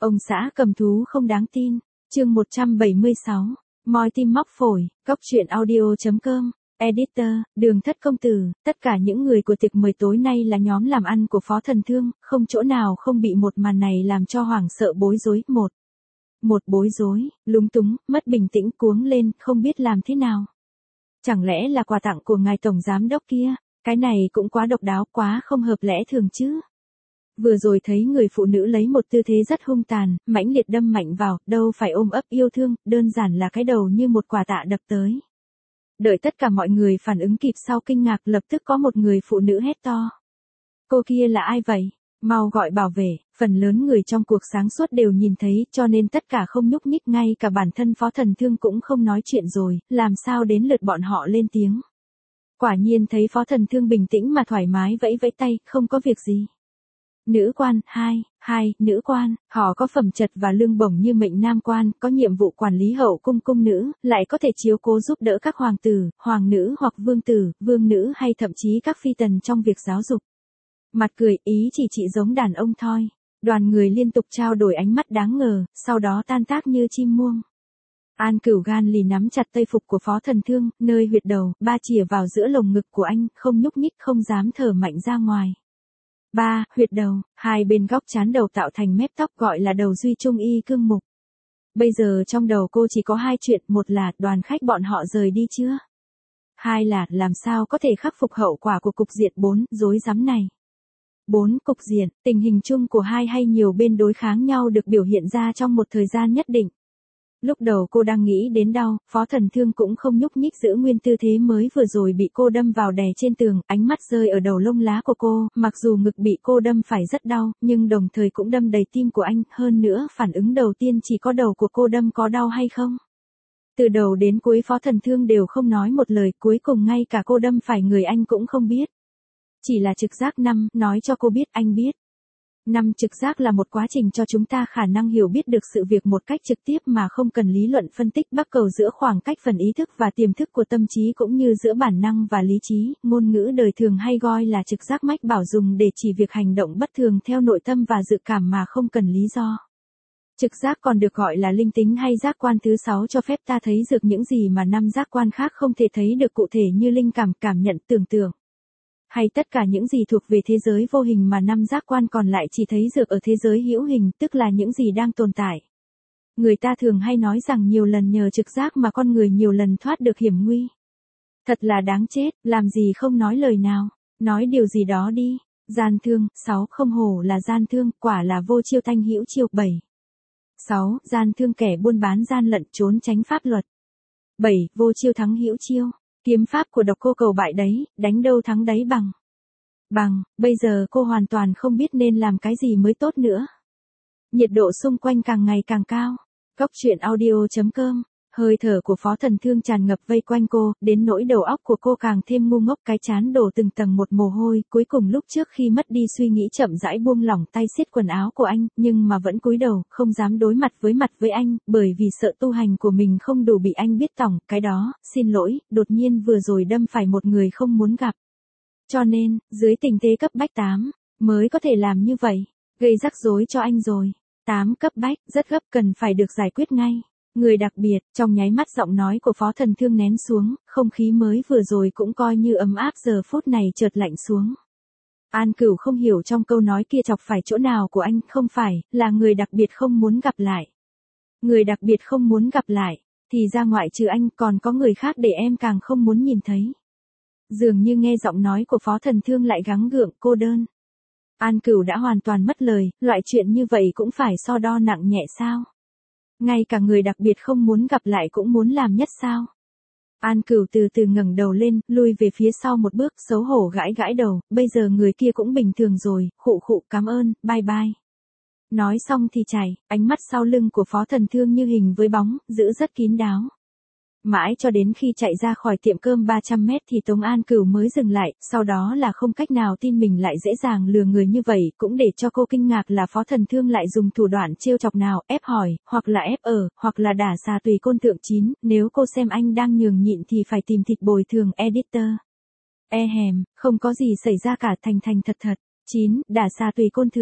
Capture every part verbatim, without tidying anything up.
Ông xã cầm thú không đáng tin. Chương một trăm bảy mươi sáu. Moi tim móc phổi. Cóc truyện audio chấm com. Editor, Đường Thất công tử, tất cả những người của tiệc mời tối nay là nhóm làm ăn của Phó Thần Thương, không chỗ nào không bị một màn này làm cho hoảng sợ bối rối. Một. Một bối rối, lúng túng, mất bình tĩnh, cuống lên, không biết làm thế nào. Chẳng lẽ là quà tặng của ngài tổng giám đốc kia? Cái này cũng quá độc đáo, quá không hợp lẽ thường chứ. Vừa rồi thấy người phụ nữ lấy một tư thế rất hung tàn, mãnh liệt đâm mạnh vào, đâu phải ôm ấp yêu thương, đơn giản là cái đầu như một quả tạ đập tới. Đợi tất cả mọi người phản ứng kịp sau kinh ngạc, lập tức có một người phụ nữ hét to. Cô kia là ai vậy? Mau gọi bảo vệ. Phần lớn người trong cuộc sáng suốt đều nhìn thấy, cho nên tất cả không nhúc nhích, ngay cả bản thân Phó Thần Thương cũng không nói chuyện rồi, làm sao đến lượt bọn họ lên tiếng. Quả nhiên thấy Phó Thần Thương bình tĩnh mà thoải mái vẫy vẫy tay, không có việc gì. Nữ quan, hai, hai, nữ quan, họ có phẩm chất và lương bổng như mệnh nam quan, có nhiệm vụ quản lý hậu cung cung nữ, lại có thể chiếu cố giúp đỡ các hoàng tử, hoàng nữ hoặc vương tử, vương nữ hay thậm chí các phi tần trong việc giáo dục. Mặt cười, ý chỉ chị giống đàn ông thôi. Đoàn người liên tục trao đổi ánh mắt đáng ngờ, sau đó tan tác như chim muông. An Cửu gan lì nắm chặt tây phục của Phó Thần Thương, nơi huyệt đầu, ba chìa vào giữa lồng ngực của anh, không nhúc nhích, không dám thở mạnh ra ngoài. Ba, huyệt đầu, hai bên góc trán đầu tạo thành mép tóc gọi là đầu duy trung y cương mục. Bây giờ trong đầu cô chỉ có hai chuyện, một là đoàn khách bọn họ rời đi chưa? Hai là làm sao có thể khắc phục hậu quả của cục diện bốn, rối rắm này. Bốn, cục diện, tình hình chung của hai hay nhiều bên đối kháng nhau được biểu hiện ra trong một thời gian nhất định. Lúc đầu cô đang nghĩ đến đau, Phó Thần Thương cũng không nhúc nhích, giữ nguyên tư thế mới vừa rồi bị cô đâm vào đè trên tường, ánh mắt rơi ở đầu lông lá của cô, mặc dù ngực bị cô đâm phải rất đau, nhưng đồng thời cũng đâm đầy tim của anh, hơn nữa phản ứng đầu tiên chỉ có đầu của cô đâm có đau hay không. Từ đầu đến cuối Phó Thần Thương đều không nói một lời, cuối cùng ngay cả cô đâm phải người anh cũng không biết. Chỉ là trực giác năm, nói cho cô biết anh biết. Năm, trực giác là một quá trình cho chúng ta khả năng hiểu biết được sự việc một cách trực tiếp mà không cần lý luận phân tích, bắc cầu giữa khoảng cách phần ý thức và tiềm thức của tâm trí cũng như giữa bản năng và lý trí, ngôn ngữ đời thường hay gọi là trực giác mách bảo, dùng để chỉ việc hành động bất thường theo nội tâm và dự cảm mà không cần lý do. Trực giác còn được gọi là linh tính hay giác quan thứ sáu, cho phép ta thấy được những gì mà năm giác quan khác không thể thấy được cụ thể, như linh cảm, cảm nhận, tưởng tượng. Hay tất cả những gì thuộc về thế giới vô hình mà năm giác quan còn lại chỉ thấy được ở thế giới hữu hình, tức là những gì đang tồn tại. Người ta thường hay nói rằng nhiều lần nhờ trực giác mà con người nhiều lần thoát được hiểm nguy. Thật là đáng chết, làm gì không nói lời nào, nói điều gì đó đi. Gian thương, sáu, không hổ là gian thương, quả là vô chiêu thanh hữu chiêu. Bảy. Sáu, gian thương, kẻ buôn bán gian lận trốn tránh pháp luật. Bảy, vô chiêu thắng hữu chiêu. Kiếm pháp của độc cô cầu bại đấy, đánh đâu thắng đấy bằng. Bằng, bây giờ cô hoàn toàn không biết nên làm cái gì mới tốt nữa. Nhiệt độ xung quanh càng ngày càng cao. Cóc truyện audio chấm com. Hơi thở của Phó Thần Thương tràn ngập vây quanh cô, đến nỗi đầu óc của cô càng thêm ngu ngốc, cái trán đổ từng tầng một mồ hôi, cuối cùng lúc trước khi mất đi suy nghĩ chậm rãi buông lỏng tay siết quần áo của anh, nhưng mà vẫn cúi đầu, không dám đối mặt với mặt với anh, bởi vì sợ tu hành của mình không đủ bị anh biết tỏng, cái đó, xin lỗi, đột nhiên vừa rồi đâm phải một người không muốn gặp. Cho nên, dưới tình thế cấp bách tám, mới có thể làm như vậy, gây rắc rối cho anh rồi. Tám, cấp bách, rất gấp, cần phải được giải quyết ngay. Người đặc biệt, trong nháy mắt giọng nói của Phó Thần Thương nén xuống, không khí mới vừa rồi cũng coi như ấm áp giờ phút này chợt lạnh xuống. An Cửu không hiểu trong câu nói kia chọc phải chỗ nào của anh, không phải, là người đặc biệt không muốn gặp lại. Người đặc biệt không muốn gặp lại, thì ra ngoại trừ anh còn có người khác để em càng không muốn nhìn thấy. Dường như nghe giọng nói của Phó Thần Thương lại gắng gượng, cô đơn. An Cửu đã hoàn toàn mất lời, loại chuyện như vậy cũng phải so đo nặng nhẹ sao? Ngay cả người đặc biệt không muốn gặp lại cũng muốn làm nhất sao? An Cửu từ từ ngẩng đầu lên, lui về phía sau một bước, xấu hổ gãi gãi đầu, bây giờ người kia cũng bình thường rồi, khụ khụ, cảm ơn, bye bye. Nói xong thì chạy, ánh mắt sau lưng của Phó Thần Thương như hình với bóng, giữ rất kín đáo. Mãi cho đến khi chạy ra khỏi tiệm cơm ba trăm mét thì Tống An Cửu mới dừng lại, sau đó là không cách nào tin mình lại dễ dàng lừa người như vậy, cũng để cho cô kinh ngạc là Phó Thần Thương lại dùng thủ đoạn trêu chọc nào, ép hỏi, hoặc là ép ở, hoặc là đả xà tùy côn thượng. Chín, nếu cô xem anh đang nhường nhịn thì phải tìm thịt bồi thường. Editor. E hèm, không có gì xảy ra cả, thành thành thật thật. Chín, đả xà tùy côn thượng.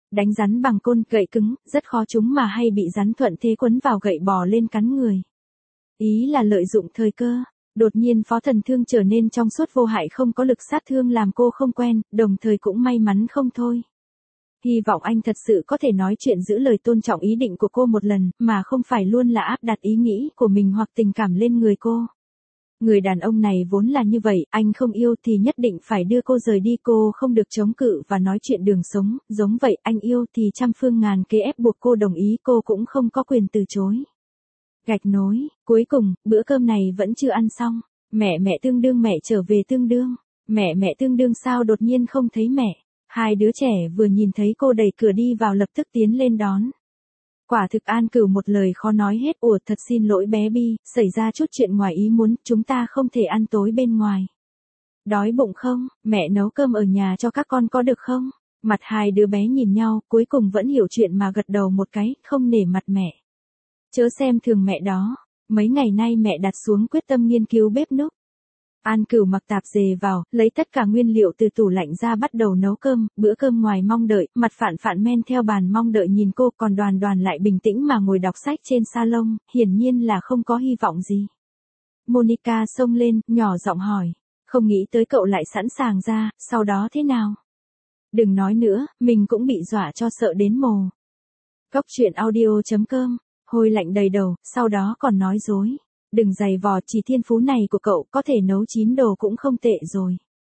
Đánh rắn bằng côn, gậy cứng, rất khó chúng mà hay bị rắn thuận thế quấn vào gậy bò lên cắn người. Ý là lợi dụng thời cơ. Đột nhiên Phó Thần Thương trở nên trong suốt vô hại không có lực sát thương làm cô không quen, đồng thời cũng may mắn không thôi. Hy vọng anh thật sự có thể nói chuyện giữ lời tôn trọng ý định của cô một lần, mà không phải luôn là áp đặt ý nghĩ của mình hoặc tình cảm lên người cô. Người đàn ông này vốn là như vậy, anh không yêu thì nhất định phải đưa cô rời đi, cô không được chống cự và nói chuyện đường sống, giống vậy anh yêu thì trăm phương ngàn kế ép buộc cô đồng ý, cô cũng không có quyền từ chối. Gạch nối, cuối cùng, bữa cơm này vẫn chưa ăn xong, mẹ mẹ tương đương mẹ trở về tương đương, mẹ mẹ tương đương sao đột nhiên không thấy mẹ, hai đứa trẻ vừa nhìn thấy cô đẩy cửa đi vào lập tức tiến lên đón. Quả thực An Cửu một lời khó nói hết, ủa thật xin lỗi bé Bi, xảy ra chút chuyện ngoài ý muốn, chúng ta không thể ăn tối bên ngoài. Đói bụng không, mẹ nấu cơm ở nhà cho các con có được không? Mặt hai đứa bé nhìn nhau, cuối cùng vẫn hiểu chuyện mà gật đầu một cái, không nể mặt mẹ. Chớ xem thường mẹ đó, mấy ngày nay mẹ đặt xuống quyết tâm nghiên cứu bếp núc. An Cửu mặc tạp dề vào, lấy tất cả nguyên liệu từ tủ lạnh ra bắt đầu nấu cơm, bữa cơm ngoài mong đợi, mặt Phạn Phạn men theo bàn mong đợi nhìn cô, còn Đoàn Đoàn lại bình tĩnh mà ngồi đọc sách trên salon, hiển nhiên là không có hy vọng gì. Monica xông lên, nhỏ giọng hỏi, không nghĩ tới cậu lại sẵn sàng ra, sau đó thế nào? Đừng nói nữa, mình cũng bị dọa cho sợ đến mồ. Cốc truyện audio chấm com, hôi lạnh đầy đầu, sau đó còn nói dối. Đừng giày vò, chỉ thiên phú này của cậu có thể nấu chín đồ cũng không tệ rồi.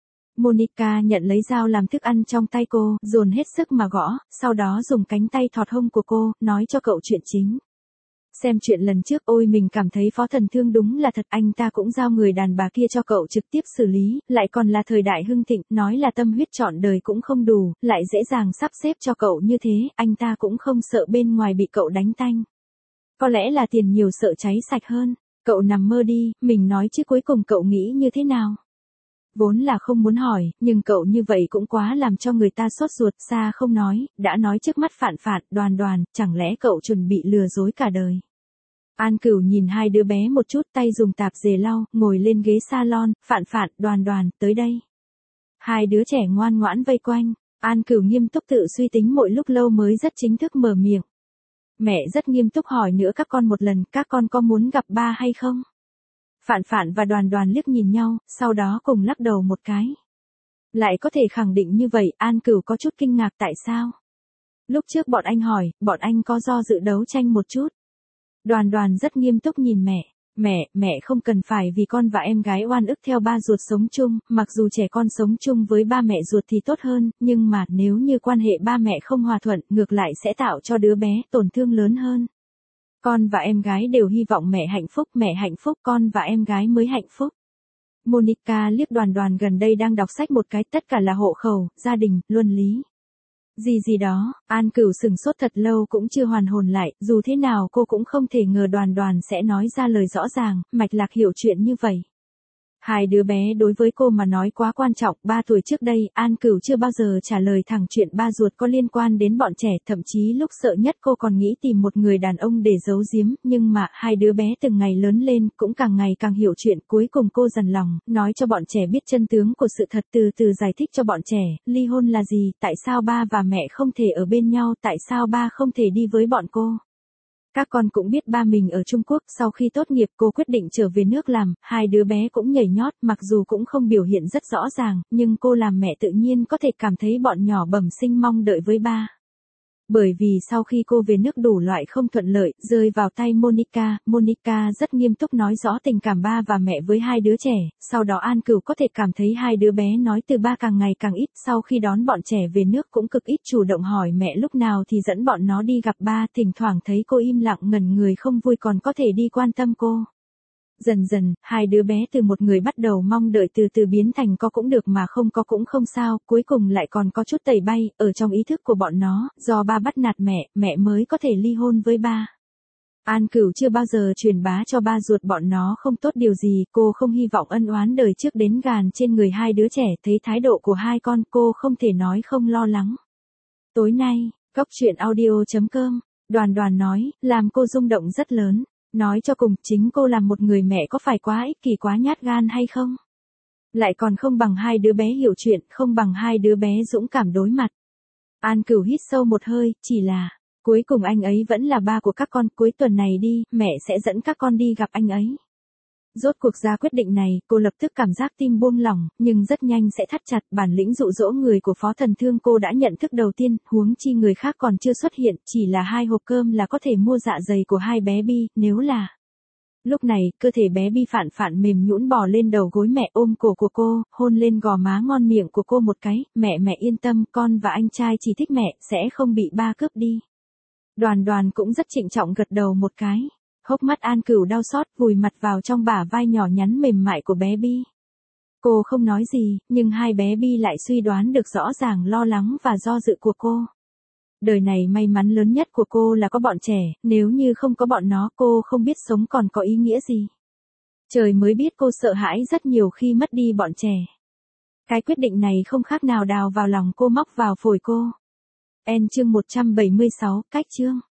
Monica nhận lấy dao làm thức ăn trong tay cô, dồn hết sức mà gõ, sau đó dùng cánh tay thọt hông của cô, nói cho cậu chuyện chính. Xem chuyện lần trước, ôi mình cảm thấy Phó Thần Thương đúng là thật, anh ta cũng giao người đàn bà kia cho cậu trực tiếp xử lý, lại còn là thời đại hưng thịnh, nói là tâm huyết trọn đời cũng không đủ, lại dễ dàng sắp xếp cho cậu như thế, anh ta cũng không sợ bên ngoài bị cậu đánh tanh. Có lẽ là tiền nhiều sợ cháy sạch hơn. Cậu nằm mơ đi, mình nói chứ cuối cùng cậu nghĩ như thế nào? Vốn là không muốn hỏi, nhưng cậu như vậy cũng quá làm cho người ta sốt ruột, xa không nói, đã nói trước mắt Phạn Phạn, Đoàn Đoàn, chẳng lẽ cậu chuẩn bị lừa dối cả đời? An Cửu nhìn hai đứa bé một chút, tay dùng tạp dề lau, ngồi lên ghế salon, Phạn Phạn, Đoàn Đoàn, tới đây. Hai đứa trẻ ngoan ngoãn vây quanh, An Cửu nghiêm túc tự suy tính một lúc lâu mới rất chính thức mở miệng. Mẹ rất nghiêm túc hỏi nữa các con một lần, các con có muốn gặp ba hay không? Phạn Phạn và Đoàn Đoàn liếc nhìn nhau, sau đó cùng lắc đầu một cái. Lại có thể khẳng định như vậy, An Cửu có chút kinh ngạc tại sao? Lúc trước bọn anh hỏi, bọn anh có do dự đấu tranh một chút. Đoàn Đoàn rất nghiêm túc nhìn mẹ. Mẹ, mẹ không cần phải vì con và em gái oan ức theo ba ruột sống chung, mặc dù trẻ con sống chung với ba mẹ ruột thì tốt hơn, nhưng mà nếu như quan hệ ba mẹ không hòa thuận, ngược lại sẽ tạo cho đứa bé tổn thương lớn hơn. Con và em gái đều hy vọng mẹ hạnh phúc, mẹ hạnh phúc, con và em gái mới hạnh phúc. Monica liếc Đoàn Đoàn gần đây đang đọc sách một cái, tất cả là hộ khẩu, gia đình, luân lý. Gì gì đó, An Cửu sừng sốt thật lâu cũng chưa hoàn hồn lại, dù thế nào cô cũng không thể ngờ Đoàn Đoàn sẽ nói ra lời rõ ràng, mạch lạc hiểu chuyện như vậy. Hai đứa bé đối với cô mà nói quá quan trọng, ba tuổi trước đây, An Cửu chưa bao giờ trả lời thẳng chuyện ba ruột có liên quan đến bọn trẻ, thậm chí lúc sợ nhất cô còn nghĩ tìm một người đàn ông để giấu giếm, nhưng mà, hai đứa bé từng ngày lớn lên, cũng càng ngày càng hiểu chuyện, cuối cùng cô dằn lòng, nói cho bọn trẻ biết chân tướng của sự thật, từ từ giải thích cho bọn trẻ, ly hôn là gì, tại sao ba và mẹ không thể ở bên nhau, tại sao ba không thể đi với bọn cô. Các con cũng biết ba mình ở Trung Quốc, sau khi tốt nghiệp cô quyết định trở về nước làm, hai đứa bé cũng nhảy nhót, mặc dù cũng không biểu hiện rất rõ ràng, nhưng cô làm mẹ tự nhiên có thể cảm thấy bọn nhỏ bẩm sinh mong đợi với ba. Bởi vì sau khi cô về nước đủ loại không thuận lợi, rơi vào tay Monica, Monica rất nghiêm túc nói rõ tình cảm ba và mẹ với hai đứa trẻ, sau đó An Cửu có thể cảm thấy hai đứa bé nói từ ba càng ngày càng ít, sau khi đón bọn trẻ về nước cũng cực ít chủ động hỏi mẹ lúc nào thì dẫn bọn nó đi gặp ba, thỉnh thoảng thấy cô im lặng ngẩn người không vui còn có thể đi quan tâm cô. Dần dần, hai đứa bé từ một người bắt đầu mong đợi từ từ biến thành có cũng được mà không có cũng không sao, cuối cùng lại còn có chút tẩy bay, ở trong ý thức của bọn nó, do ba bắt nạt mẹ, mẹ mới có thể ly hôn với ba. An Cửu chưa bao giờ truyền bá cho ba ruột bọn nó không tốt điều gì, cô không hy vọng ân oán đời trước đến gàn trên người hai đứa trẻ, thấy thái độ của hai con cô không thể nói không lo lắng. Tối nay, cốc truyện audio chấm com, Đoàn Đoàn nói, làm cô rung động rất lớn. Nói cho cùng, chính cô làm một người mẹ có phải quá ích kỷ quá nhát gan hay không? Lại còn không bằng hai đứa bé hiểu chuyện, không bằng hai đứa bé dũng cảm đối mặt. An Cửu hít sâu một hơi, chỉ là, cuối cùng anh ấy vẫn là ba của các con, cuối tuần này đi, mẹ sẽ dẫn các con đi gặp anh ấy. Rốt cuộc ra quyết định này, cô lập tức cảm giác tim buông lỏng, nhưng rất nhanh sẽ thắt chặt, bản lĩnh dụ dỗ người của Phó Thần Thương cô đã nhận thức đầu tiên, huống chi người khác còn chưa xuất hiện, chỉ là hai hộp cơm là có thể mua dạ dày của hai bé Bi, nếu là... Lúc này, cơ thể bé Bi phản phản mềm nhũn bò lên đầu gối mẹ, ôm cổ của cô, hôn lên gò má ngon miệng của cô một cái, mẹ mẹ yên tâm, con và anh trai chỉ thích mẹ, sẽ không bị ba cướp đi. Đoàn Đoàn cũng rất trịnh trọng gật đầu một cái. Hốc mắt An Cửu đau xót, vùi mặt vào trong bả vai nhỏ nhắn mềm mại của bé Bi. Cô không nói gì, nhưng hai bé Bi lại suy đoán được rõ ràng lo lắng và do dự của cô. Đời này may mắn lớn nhất của cô là có bọn trẻ, nếu như không có bọn nó cô không biết sống còn có ý nghĩa gì. Trời mới biết cô sợ hãi rất nhiều khi mất đi bọn trẻ. Cái quyết định này không khác nào đào vào lòng cô, móc vào phổi cô. En chương một trăm bảy mươi sáu, cách chương.